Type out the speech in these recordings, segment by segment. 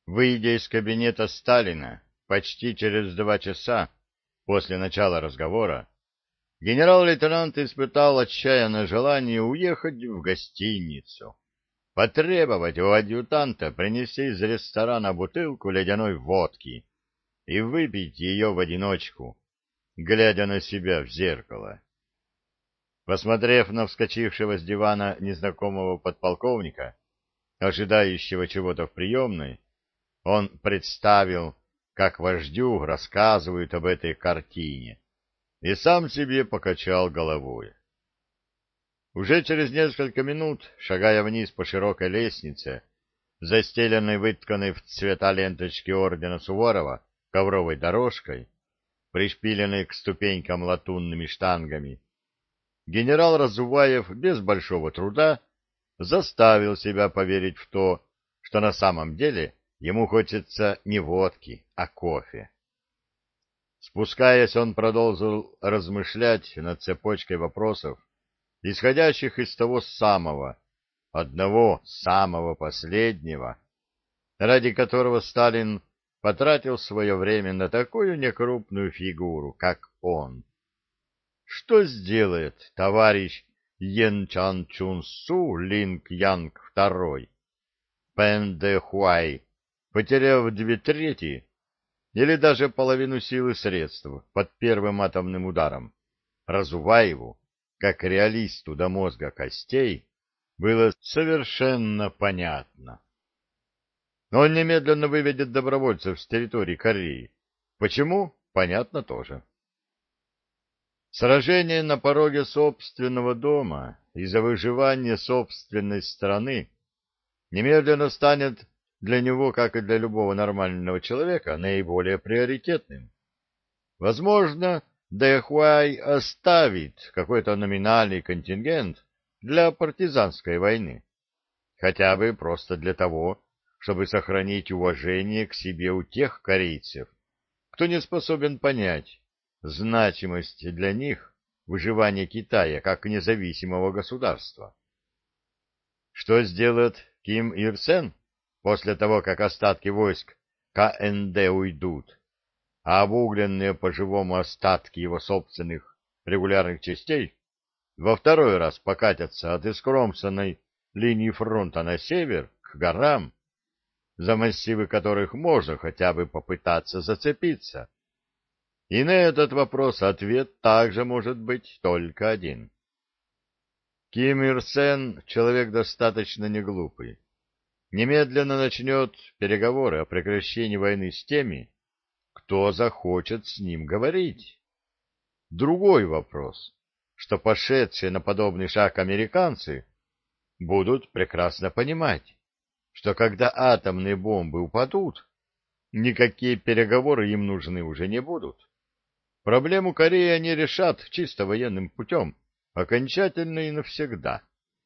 Выйдя из кабинета Сталина почти через 2 часа после начала разговора, генерал-лейтенант испытал отчаянное желание уехать в гостиницу, потребовать у адъютанта принести из ресторана бутылку ледяной водки и выпить ее в одиночку, глядя на себя в зеркало. Посмотрев на вскочившего с дивана незнакомого подполковника, ожидающего чего-то в приемной, он представил, как вождю рассказывают об этой картине, и сам себе покачал головой. Уже через несколько минут, шагая вниз по широкой лестнице, застеленной вытканной в цвета ленточки ордена Суворова ковровой дорожкой, пришпиленной к ступенькам латунными штангами, генерал Разуваев без большого труда заставил себя поверить в то, что на самом деле ему хочется не водки, а кофе. Спускаясь, он продолжил размышлять над цепочкой вопросов, исходящих из того одного самого последнего, ради которого Сталин потратил свое время на такую некрупную фигуру, как он. Что сделает товарищ Йен Чан Чун Су Линг Янг II, Пэн Дэ Хуай, потеряв 2/3 или даже половину сил и средств под первым атомным ударом? Разуваеву, как реалисту до мозга костей, было совершенно понятно. Но он немедленно выведет добровольцев с территории Кореи. Почему? Понятно тоже. Сражение на пороге собственного дома из-за выживания собственной страны немедленно станет для него, как и для любого нормального человека, наиболее приоритетным. Возможно, Дэхуай оставит какой-то номинальный контингент для партизанской войны, хотя бы просто для того, чтобы сохранить уважение к себе у тех корейцев, кто не способен понять значимость для них выживания Китая как независимого государства. Что сделает Ким Ир Сен после того, как остатки войск КНД уйдут, а обугленные по-живому остатки его собственных регулярных частей во второй раз покатятся от искромсанной линии фронта на север к горам, за массивы которых можно хотя бы попытаться зацепиться? И на этот вопрос ответ также может быть только один. Ким Ир Сен — человек достаточно неглупый. Немедленно начнет переговоры о прекращении войны с теми, кто захочет с ним говорить. Другой вопрос, что пошедшие на подобный шаг американцы будут прекрасно понимать, что когда атомные бомбы упадут, никакие переговоры им нужны уже не будут. Проблему Кореи они решат чисто военным путем, окончательно и навсегда.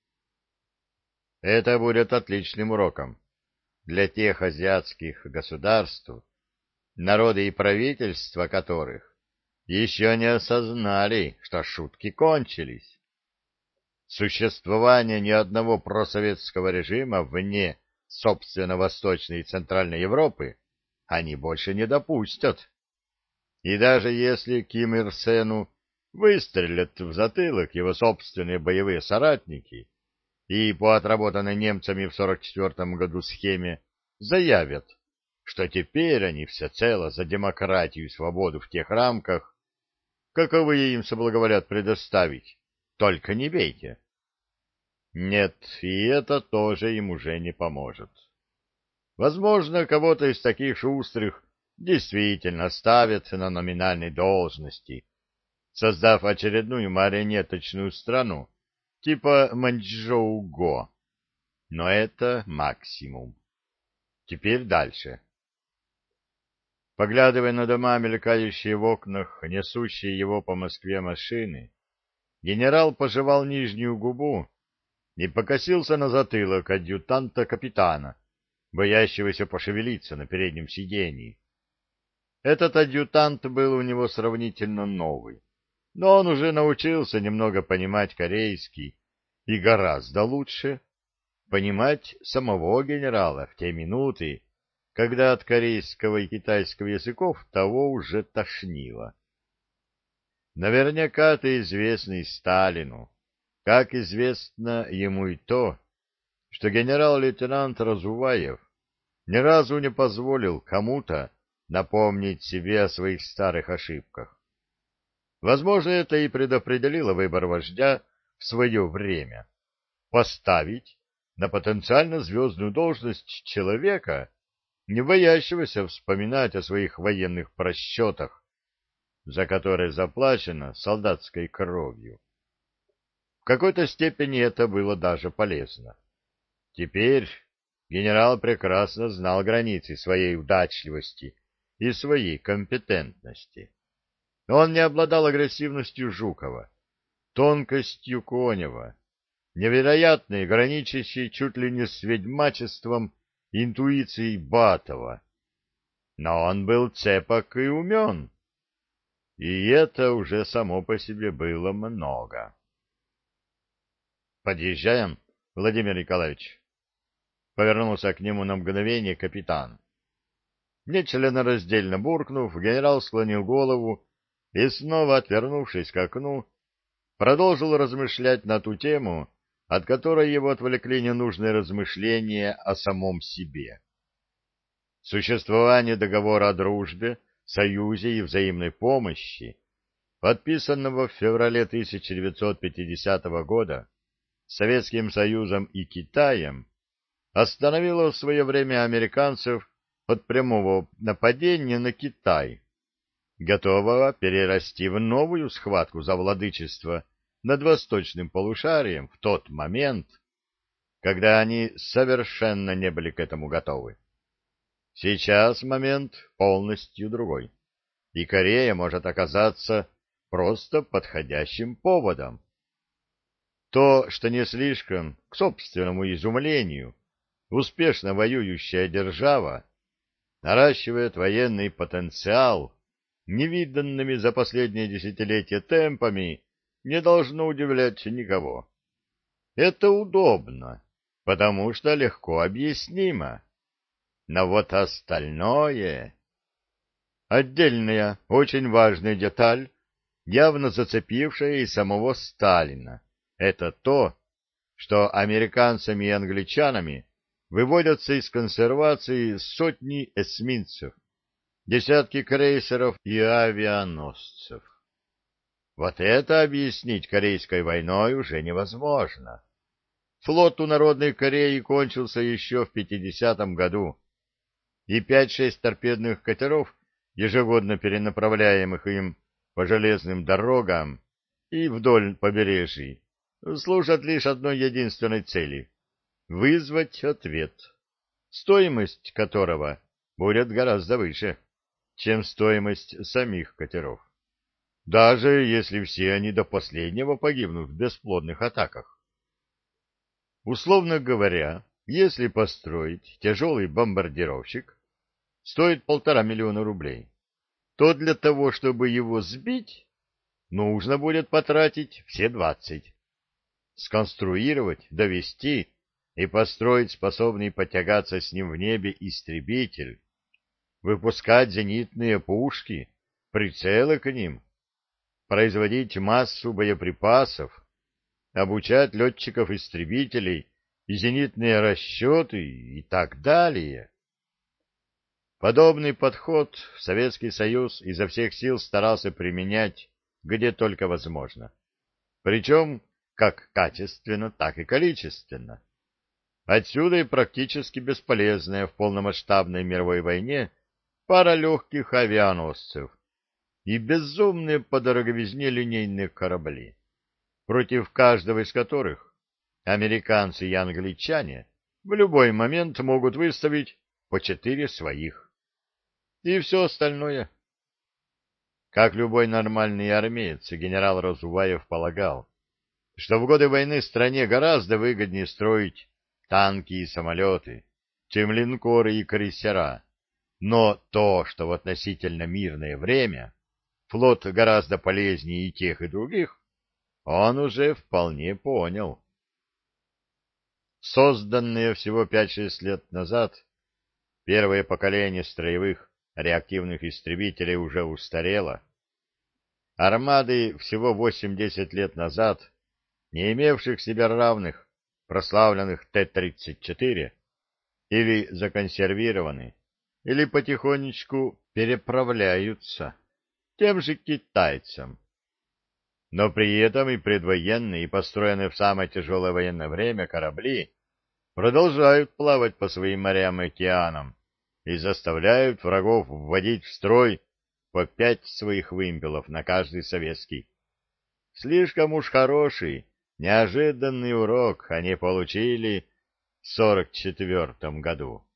Это будет отличным уроком для тех азиатских государств, народы и правительства которых еще не осознали, что шутки кончились. Существование ни одного просоветского режима вне, собственно, Восточной и Центральной Европы они больше не допустят. И даже если Ким Ир Сену выстрелят в затылок его собственные боевые соратники и по отработанной немцами в 1944 году схеме заявят, что теперь они всецело за демократию и свободу в тех рамках, каковые им соблаговолят предоставить, только не бейте. Нет, и это тоже им уже не поможет. Возможно, кого-то из таких шустрых действительно ставят на номинальной должности, создав очередную марионеточную страну, типа Маньчжоу-Го. Но это максимум. Теперь дальше. Поглядывая на дома, мелькающие в окнах, несущие его по Москве машины, генерал пожевал нижнюю губу и покосился на затылок адъютанта-капитана, боящегося пошевелиться на переднем сидении. Этот адъютант был у него сравнительно новый, но он уже научился немного понимать корейский и гораздо лучше понимать самого генерала в те минуты, когда от корейского и китайского языков того уже тошнило. Наверняка ты известный Сталину, как известно ему и то, что генерал-лейтенант Разуваев ни разу не позволил кому-то напомнить себе о своих старых ошибках. Возможно, это и предопределило выбор вождя в свое время. Поставить на потенциально звездную должность человека, не боящегося вспоминать о своих военных просчетах, за которые заплачено солдатской кровью. В какой-то степени это было даже полезно. Теперь генерал прекрасно знал границы своей удачливости и своей компетентности. Он не обладал агрессивностью Жукова, тонкостью Конева, невероятной, граничащей чуть ли не с ведьмачеством интуицией Батова. Но он был цепок и умен, и это уже само по себе было много. «Подъезжаем, Владимир Николаевич?» — повернулся к нему на мгновение капитан. Нечленораздельно буркнув, генерал склонил голову и, снова отвернувшись к окну, продолжил размышлять на ту тему, от которой его отвлекли ненужные размышления о самом себе. Существование договора о дружбе, союзе и взаимной помощи, подписанного в феврале 1950 года Советским Союзом и Китаем, остановило в свое время американцев от прямого нападения на Китай, готового перерасти в новую схватку за владычество над восточным полушарием в тот момент, когда они совершенно не были к этому готовы. Сейчас момент полностью другой, и Корея может оказаться просто подходящим поводом. То, что не слишком, к собственному изумлению, успешно воюющая держава наращивает военный потенциал невиданными за последние десятилетия темпами, не должно удивлять никого. Это удобно, потому что легко объяснимо. Но вот остальное... Отдельная, очень важная деталь, явно зацепившая и самого Сталина, это то, что американцами и англичанами выводятся из консервации сотни эсминцев, десятки крейсеров и авианосцев. Вот это объяснить Корейской войной уже невозможно. Флот у Народной Кореи кончился еще в 50-м году, и 5-6 торпедных катеров, ежегодно перенаправляемых им по железным дорогам и вдоль побережий, служат лишь одной единственной цели — вызвать ответ, стоимость которого будет гораздо выше, чем стоимость самих катеров, даже если все они до последнего погибнут в бесплодных атаках. Условно говоря, если построить тяжелый бомбардировщик стоит 1,5 миллиона рублей, то для того, чтобы его сбить, нужно будет потратить все 20. Сконструировать, довести и построить способный потягаться с ним в небе истребитель, выпускать зенитные пушки, прицелы к ним, производить массу боеприпасов, обучать летчиков-истребителей и зенитные расчеты и так далее. Подобный подход Советский Союз изо всех сил старался применять где только возможно, причем как качественно, так и количественно. Отсюда и практически бесполезная в полномасштабной мировой войне пара легких авианосцев и безумные по дороговизне линейные корабли, против каждого из которых американцы и англичане в любой момент могут выставить по 4 своих. И все остальное. Как любой нормальный армеец, генерал Разуваев полагал, что в годы войны стране гораздо выгоднее строить танки и самолеты, чем линкоры и крейсера. Но то, что в относительно мирное время флот гораздо полезнее и тех, и других, он уже вполне понял. Созданные всего 5-6 лет назад, Первое поколение строевых реактивных истребителей уже устарело. Армады всего 8-10 лет назад, не имевших себе равных, прославленных Т-34, или законсервированы, или потихонечку переправляются тем же китайцам. Но при этом и предвоенные, и построенные в самое тяжелое военное время корабли продолжают плавать по своим морям и океанам и заставляют врагов вводить в строй по 5 своих вымпелов на каждый советский. Слишком уж хороший, неожиданный урок они получили в 44-м году.